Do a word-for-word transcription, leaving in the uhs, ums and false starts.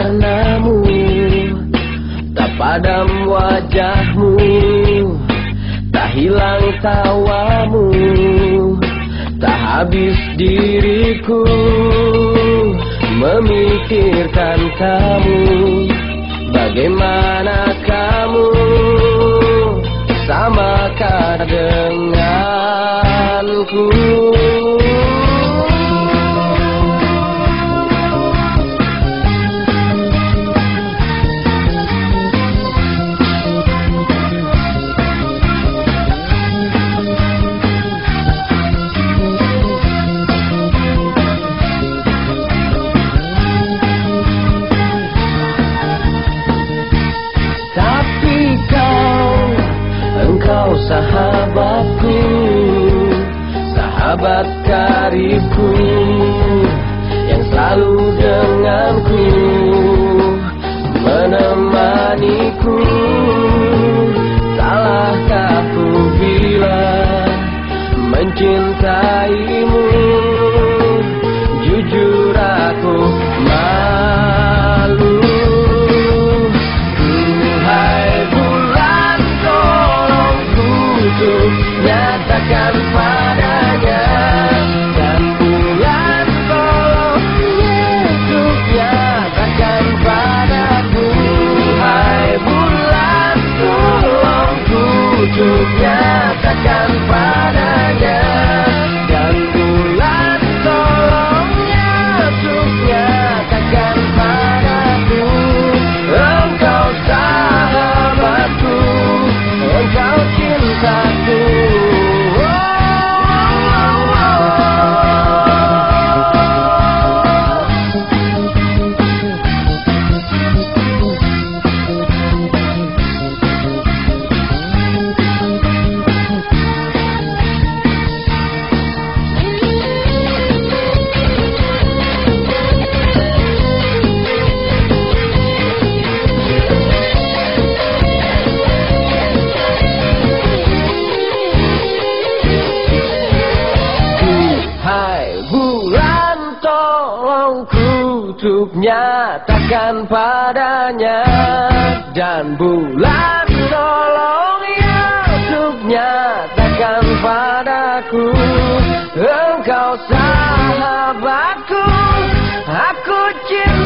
karenamu, tak padam wajahmu, tak hilang tawamu, tak habis diriku memikirkan kamu. Bagaimana kamu, samakah denganku? Engkau sahabatku, sahabat karibku, yang selalu denganku, menemaniku. Salahkah ku bila mencintaimu? Jujur aku malu. Nyatakan padanya, dan bulan tolong Yesus nyatakan padaku. Hai bulan tolong tutup, nyatakan padanya, dan bulan tolong Yesus nyatakan padaku. Engkau sahabatku, engkau cintaku. Untuk nyatakan padanya, dan bulan tolong Yesus nyatakan padaku. Engkau sahabatku, aku cinta.